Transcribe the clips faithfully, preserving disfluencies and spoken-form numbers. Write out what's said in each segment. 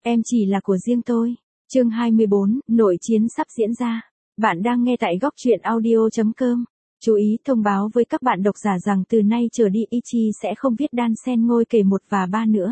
Em chỉ là của riêng tôi. Chương hai mươi bốn, nội chiến sắp diễn ra. Bạn đang nghe tại góc truyện audio chấm com. Chú ý thông báo với các bạn độc giả rằng từ nay trở đi Ichi sẽ không viết đan xen ngôi kể một và ba nữa.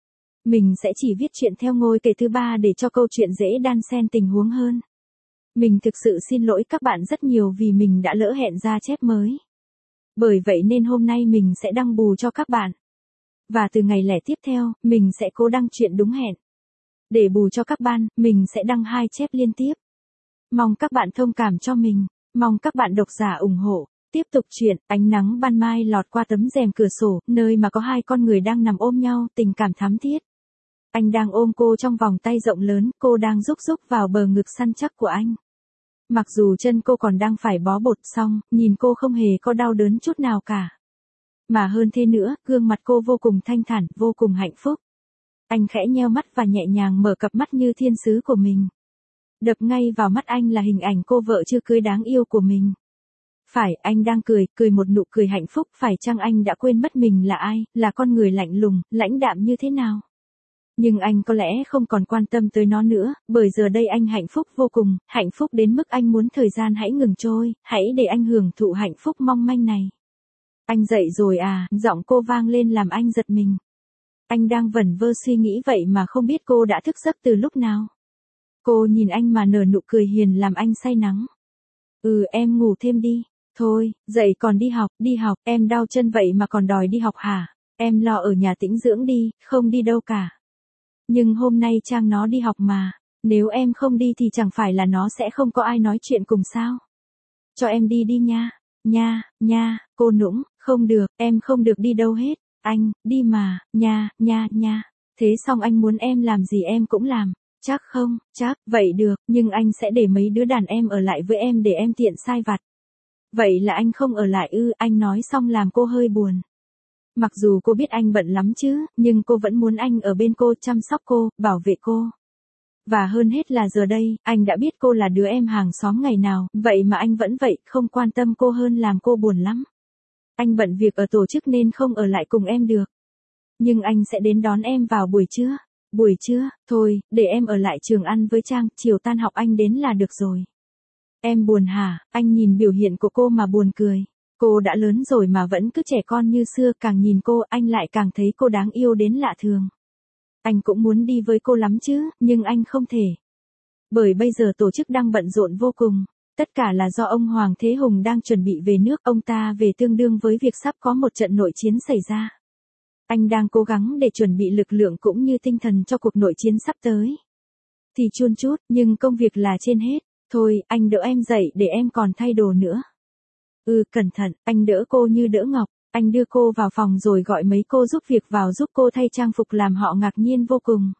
Mình sẽ chỉ viết chuyện theo ngôi kể thứ ba để cho câu chuyện dễ đan xen tình huống hơn. Mình thực sự xin lỗi các bạn rất nhiều vì mình đã lỡ hẹn ra chép mới. Bởi vậy nên hôm nay mình sẽ đăng bù cho các bạn. Và từ ngày lẻ tiếp theo, mình sẽ cố đăng chuyện đúng hẹn. Để bù cho các bạn, mình sẽ đăng hai chép liên tiếp. Mong các bạn thông cảm cho mình, mong các bạn độc giả ủng hộ. Tiếp tục chuyện, ánh nắng ban mai lọt qua tấm rèm cửa sổ, nơi mà có hai con người đang nằm ôm nhau, tình cảm thắm thiết. Anh đang ôm cô trong vòng tay rộng lớn, cô đang rúc rúc vào bờ ngực săn chắc của anh. Mặc dù chân cô còn đang phải bó bột xong, nhìn cô không hề có đau đớn chút nào cả. Mà hơn thế nữa, gương mặt cô vô cùng thanh thản, vô cùng hạnh phúc. Anh khẽ nheo mắt và nhẹ nhàng mở cặp mắt như thiên sứ của mình. Đập ngay vào mắt anh là hình ảnh cô vợ chưa cưới đáng yêu của mình. Phải, anh đang cười, cười một nụ cười hạnh phúc, phải chăng anh đã quên mất mình là ai, là con người lạnh lùng, lãnh đạm như thế nào? Nhưng anh có lẽ không còn quan tâm tới nó nữa, bởi giờ đây anh hạnh phúc vô cùng, hạnh phúc đến mức anh muốn thời gian hãy ngừng trôi, hãy để anh hưởng thụ hạnh phúc mong manh này. Anh dậy rồi à, giọng cô vang lên làm anh giật mình. Anh đang vẩn vơ suy nghĩ vậy mà không biết cô đã thức giấc từ lúc nào. Cô nhìn anh mà nở nụ cười hiền làm anh say nắng. Ừ, em ngủ thêm đi. Thôi, dậy còn đi học, đi học, em đau chân vậy mà còn đòi đi học hả? Em lo ở nhà tĩnh dưỡng đi, không đi đâu cả. Nhưng hôm nay Trang nó đi học mà, nếu em không đi thì chẳng phải là nó sẽ không có ai nói chuyện cùng sao? Cho em đi đi nha, nha, nha, cô nũng, không được, em không được đi đâu hết, anh, đi mà, nha, nha, nha. Thế xong anh muốn em làm gì em cũng làm, chắc không, chắc, vậy được, nhưng anh sẽ để mấy đứa đàn em ở lại với em để em tiện sai vặt. Vậy là anh không ở lại ư, anh nói xong làm cô hơi buồn. Mặc dù cô biết anh bận lắm chứ, nhưng cô vẫn muốn anh ở bên cô, chăm sóc cô, bảo vệ cô. Và hơn hết là giờ đây, anh đã biết cô là đứa em hàng xóm ngày nào, vậy mà anh vẫn vậy, không quan tâm cô hơn làm cô buồn lắm. Anh bận việc ở tổ chức nên không ở lại cùng em được. Nhưng anh sẽ đến đón em vào buổi trưa. Buổi trưa, thôi, để em ở lại trường ăn với Trang, chiều tan học anh đến là được rồi. Em buồn hả? Anh nhìn biểu hiện của cô mà buồn cười. Cô đã lớn rồi mà vẫn cứ trẻ con như xưa, càng nhìn cô anh lại càng thấy cô đáng yêu đến lạ thường. Anh cũng muốn đi với cô lắm chứ, nhưng anh không thể. Bởi bây giờ tổ chức đang bận rộn vô cùng. Tất cả là do ông Hoàng Thế Hùng đang chuẩn bị về nước, ông ta về tương đương với việc sắp có một trận nội chiến xảy ra. Anh đang cố gắng để chuẩn bị lực lượng cũng như tinh thần cho cuộc nội chiến sắp tới. Thì chun chút, nhưng công việc là trên hết. Thôi, anh đỡ em dậy để em còn thay đồ nữa. Ừ, cẩn thận, anh đỡ cô như đỡ ngọc. Anh đưa cô vào phòng rồi gọi mấy cô giúp việc vào giúp cô thay trang phục làm họ ngạc nhiên vô cùng.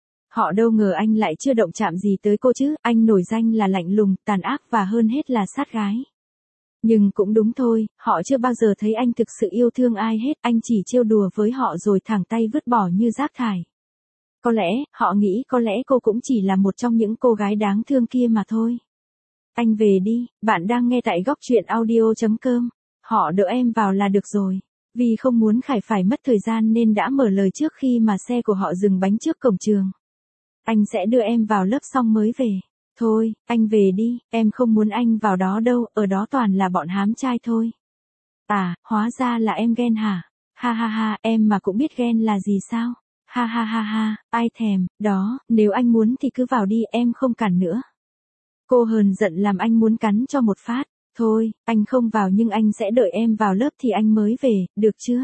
Họ đâu ngờ anh lại chưa động chạm gì tới cô chứ, anh nổi danh là lạnh lùng, tàn ác và hơn hết là sát gái. Nhưng cũng đúng thôi, họ chưa bao giờ thấy anh thực sự yêu thương ai hết, anh chỉ trêu đùa với họ rồi thẳng tay vứt bỏ như rác thải. Có lẽ, họ nghĩ có lẽ cô cũng chỉ là một trong những cô gái đáng thương kia mà thôi. Anh về đi, bạn đang nghe tại góc truyện audio chấm com. Họ đỡ em vào là được rồi. Vì không muốn Khải phải mất thời gian nên đã mở lời trước khi mà xe của họ dừng bánh trước cổng trường. Anh sẽ đưa em vào lớp xong mới về. Thôi, anh về đi, em không muốn anh vào đó đâu, ở đó toàn là bọn hám trai thôi. À, hóa ra là em ghen hả? Ha ha ha, em mà cũng biết ghen là gì sao? Ha ha ha ha, ai thèm, đó, nếu anh muốn thì cứ vào đi, em không cản nữa. Cô hờn giận làm anh muốn cắn cho một phát. Thôi, anh không vào nhưng anh sẽ đợi em vào lớp thì anh mới về, được chưa?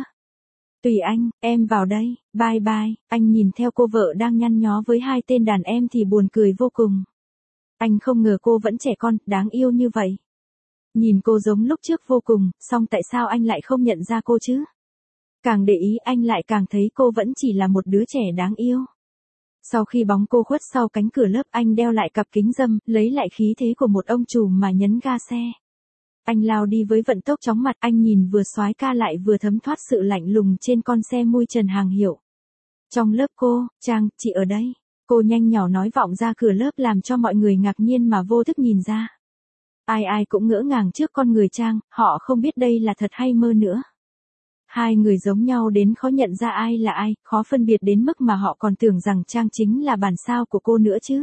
Tùy anh, em vào đây, bye bye. Anh nhìn theo cô vợ đang nhăn nhó với hai tên đàn em thì buồn cười vô cùng. Anh không ngờ cô vẫn trẻ con, đáng yêu như vậy. Nhìn cô giống lúc trước vô cùng, song tại sao anh lại không nhận ra cô chứ? Càng để ý anh lại càng thấy cô vẫn chỉ là một đứa trẻ đáng yêu. Sau khi bóng cô khuất sau cánh cửa lớp, anh đeo lại cặp kính râm, lấy lại khí thế của một ông trùm mà nhấn ga xe. Anh lao đi với vận tốc chóng mặt, anh nhìn vừa soái ca lại vừa thấm thoát sự lạnh lùng trên con xe mui trần hàng hiệu. Trong lớp cô, Trang, chị ở đây. Cô nhanh nhỏ nói vọng ra cửa lớp làm cho mọi người ngạc nhiên mà vô thức nhìn ra. Ai ai cũng ngỡ ngàng trước con người Trang, họ không biết đây là thật hay mơ nữa. Hai người giống nhau đến khó nhận ra ai là ai, khó phân biệt đến mức mà họ còn tưởng rằng Trang chính là bản sao của cô nữa chứ.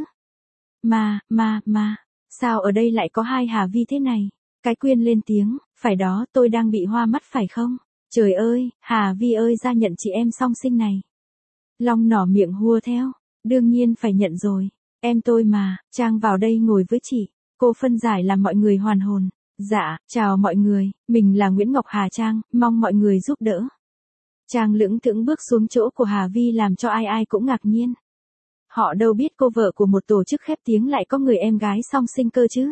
Mà, mà, mà, sao ở đây lại có hai Hà Vi thế này? Cái Quyên lên tiếng, phải đó, tôi đang bị hoa mắt phải không? Trời ơi, Hà Vi ơi ra nhận chị em song sinh này. Long nỏ miệng hùa theo, đương nhiên phải nhận rồi, em tôi mà, Trang vào đây ngồi với chị. Cô phân giải làm mọi người hoàn hồn. Dạ, chào mọi người, mình là Nguyễn Ngọc Hà Trang, mong mọi người giúp đỡ. Trang lững thững bước xuống chỗ của Hà Vi làm cho ai ai cũng ngạc nhiên. Họ đâu biết cô vợ của một tổ chức khép tiếng lại có người em gái song sinh cơ chứ.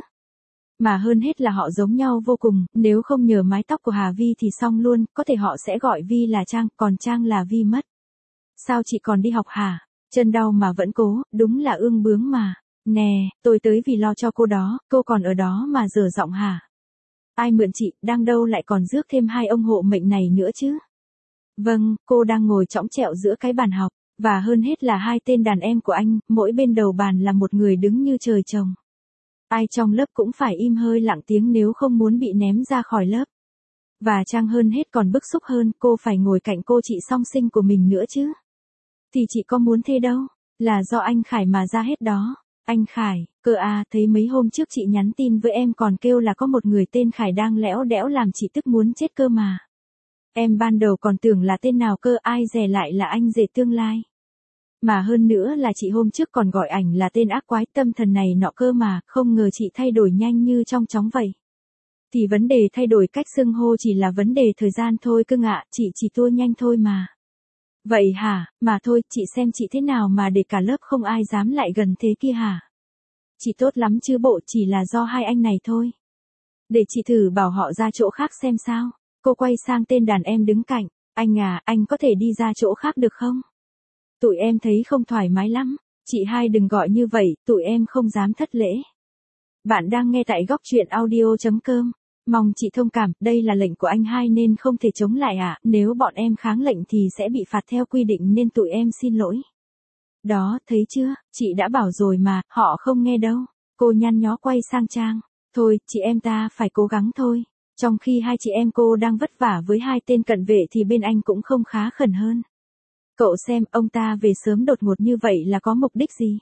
Mà hơn hết là họ giống nhau vô cùng, nếu không nhờ mái tóc của Hà Vi thì xong luôn, có thể họ sẽ gọi Vi là Trang, còn Trang là Vi mất. Sao chị còn đi học hả? Chân đau mà vẫn cố, đúng là ương bướng mà. Nè, tôi tới vì lo cho cô đó, cô còn ở đó mà dở giọng hả? Ai mượn chị, đang đâu lại còn rước thêm hai ông hộ mệnh này nữa chứ? Vâng, cô đang ngồi chõng chẹo giữa cái bàn học, và hơn hết là hai tên đàn em của anh, mỗi bên đầu bàn là một người đứng như trời trồng. Ai trong lớp cũng phải im hơi lặng tiếng nếu không muốn bị ném ra khỏi lớp. Và Trang hơn hết còn bức xúc hơn, cô phải ngồi cạnh cô chị song sinh của mình nữa chứ. Thì chị có muốn thế đâu, là do anh Khải mà ra hết đó. Anh Khải, cơ à, thấy mấy hôm trước chị nhắn tin với em còn kêu là có một người tên Khải đang lẽo đẽo làm chị tức muốn chết cơ mà. Em ban đầu còn tưởng là tên nào cơ, ai dè lại là anh rể tương lai. Mà hơn nữa là chị hôm trước còn gọi ảnh là tên ác quái tâm thần này nọ cơ mà, không ngờ chị thay đổi nhanh như trong chóng vậy. Thì vấn đề thay đổi cách xưng hô chỉ là vấn đề thời gian thôi cưng ạ, chị chỉ tua nhanh thôi mà. Vậy hả, mà thôi, chị xem chị thế nào mà để cả lớp không ai dám lại gần thế kia hả? Chị tốt lắm chứ bộ, chỉ là do hai anh này thôi. Để chị thử bảo họ ra chỗ khác xem sao. Cô quay sang tên đàn em đứng cạnh, anh à, anh có thể đi ra chỗ khác được không? Tụi em thấy không thoải mái lắm, chị hai đừng gọi như vậy, tụi em không dám thất lễ. Bạn đang nghe tại góc truyện audio.com. Mong chị thông cảm, đây là lệnh của anh hai nên không thể chống lại ạ, à. Nếu bọn em kháng lệnh thì sẽ bị phạt theo quy định nên tụi em xin lỗi. Đó, thấy chưa, chị đã bảo rồi mà, họ không nghe đâu. Cô nhăn nhó quay sang Trang. Thôi, chị em ta phải cố gắng thôi. Trong khi hai chị em cô đang vất vả với hai tên cận vệ thì bên anh cũng không khá khẩn hơn. Cậu xem, ông ta về sớm đột ngột như vậy là có mục đích gì?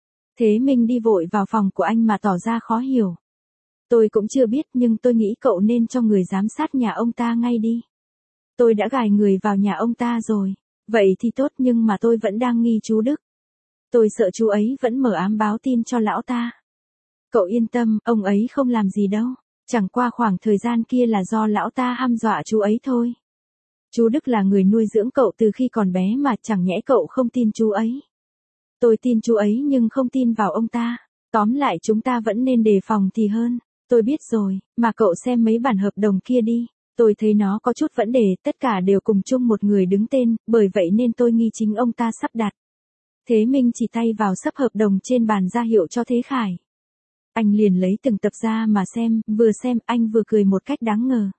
Thế mình đi vội vào phòng của anh mà tỏ ra khó hiểu. Tôi cũng chưa biết nhưng tôi nghĩ cậu nên cho người giám sát nhà ông ta ngay đi. Tôi đã gài người vào nhà ông ta rồi. Vậy thì tốt nhưng mà tôi vẫn đang nghi chú Đức. Tôi sợ chú ấy vẫn mở ám báo tin cho lão ta. Cậu yên tâm, ông ấy không làm gì đâu. Chẳng qua khoảng thời gian kia là do lão ta hăm dọa chú ấy thôi. Chú Đức là người nuôi dưỡng cậu từ khi còn bé mà chẳng nhẽ cậu không tin chú ấy. Tôi tin chú ấy nhưng không tin vào ông ta. Tóm lại chúng ta vẫn nên đề phòng thì hơn. Tôi biết rồi, mà cậu xem mấy bản hợp đồng kia đi. Tôi thấy nó có chút vấn đề, tất cả đều cùng chung một người đứng tên, bởi vậy nên tôi nghi chính ông ta sắp đặt. Thế Minh chỉ tay vào sấp hợp đồng trên bàn ra hiệu cho Thế Khải. Anh liền lấy từng tập ra mà xem, vừa xem anh vừa cười một cách đáng ngờ.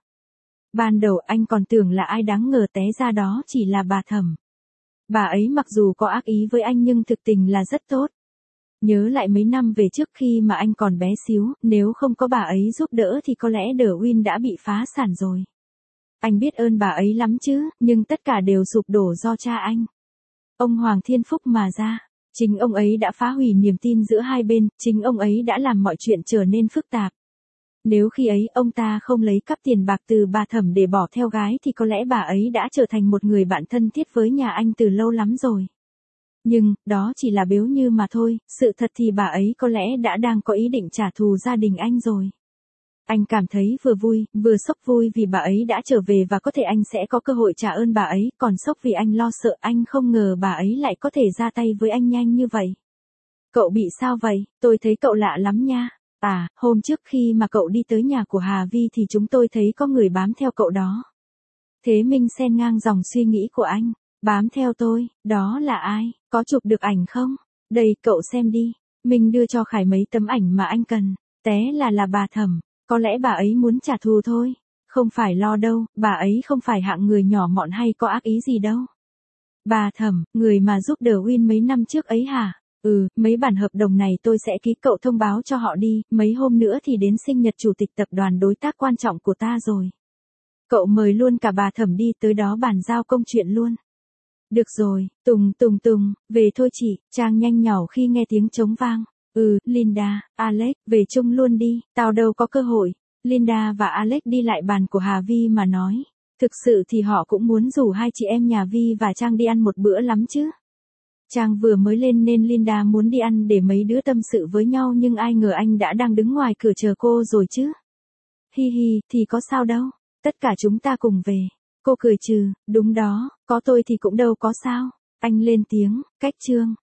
Ban đầu anh còn tưởng là ai đáng ngờ té ra đó chỉ là bà Thẩm. Bà ấy mặc dù có ác ý với anh nhưng thực tình là rất tốt. Nhớ lại mấy năm về trước khi mà anh còn bé xíu, nếu không có bà ấy giúp đỡ thì có lẽ The Win đã bị phá sản rồi. Anh biết ơn bà ấy lắm chứ, nhưng tất cả đều sụp đổ do cha anh. Ông Hoàng Thiên Phúc mà ra. Chính ông ấy đã phá hủy niềm tin giữa hai bên, chính ông ấy đã làm mọi chuyện trở nên phức tạp. Nếu khi ấy ông ta không lấy cắp tiền bạc từ bà Thẩm để bỏ theo gái thì có lẽ bà ấy đã trở thành một người bạn thân thiết với nhà anh từ lâu lắm rồi. Nhưng, đó chỉ là bếu như mà thôi, sự thật thì bà ấy có lẽ đã đang có ý định trả thù gia đình anh rồi. Anh cảm thấy vừa vui, vừa sốc vui vì bà ấy đã trở về và có thể anh sẽ có cơ hội trả ơn bà ấy, còn sốc vì anh lo sợ anh không ngờ bà ấy lại có thể ra tay với anh nhanh như vậy. Cậu bị sao vậy? Tôi thấy cậu lạ lắm nha. À, hôm trước khi mà cậu đi tới nhà của Hà Vi thì chúng tôi thấy có người bám theo cậu đó. Thế Minh xen ngang dòng suy nghĩ của anh. Bám theo tôi, đó là ai? Có chụp được ảnh không? Đây, cậu xem đi. Mình đưa cho Khải mấy tấm ảnh mà anh cần. Té là là bà Thẩm. Có lẽ bà ấy muốn trả thù thôi. Không phải lo đâu, bà ấy không phải hạng người nhỏ mọn hay có ác ý gì đâu. Bà Thẩm, người mà giúp The Win mấy năm trước ấy hả? Ừ, mấy bản hợp đồng này tôi sẽ ký, cậu thông báo cho họ đi, mấy hôm nữa thì đến sinh nhật chủ tịch tập đoàn đối tác quan trọng của ta rồi. Cậu mời luôn cả bà Thẩm đi tới đó bàn giao công chuyện luôn. Được rồi, Tùng Tùng Tùng, về thôi chị, Trang nhanh nhỏ khi nghe tiếng trống vang. Ừ, Linda, Alex, về chung luôn đi, tao đâu có cơ hội. Linda và Alex đi lại bàn của Hà Vi mà nói. Thực sự thì họ cũng muốn rủ hai chị em nhà Vi và Trang đi ăn một bữa lắm chứ. Trang vừa mới lên nên Linda muốn đi ăn để mấy đứa tâm sự với nhau nhưng ai ngờ anh đã đang đứng ngoài cửa chờ cô rồi chứ. Hi hi, thì có sao đâu, tất cả chúng ta cùng về. Cô cười trừ, đúng đó, có tôi thì cũng đâu có sao. Anh lên tiếng, cách Trương,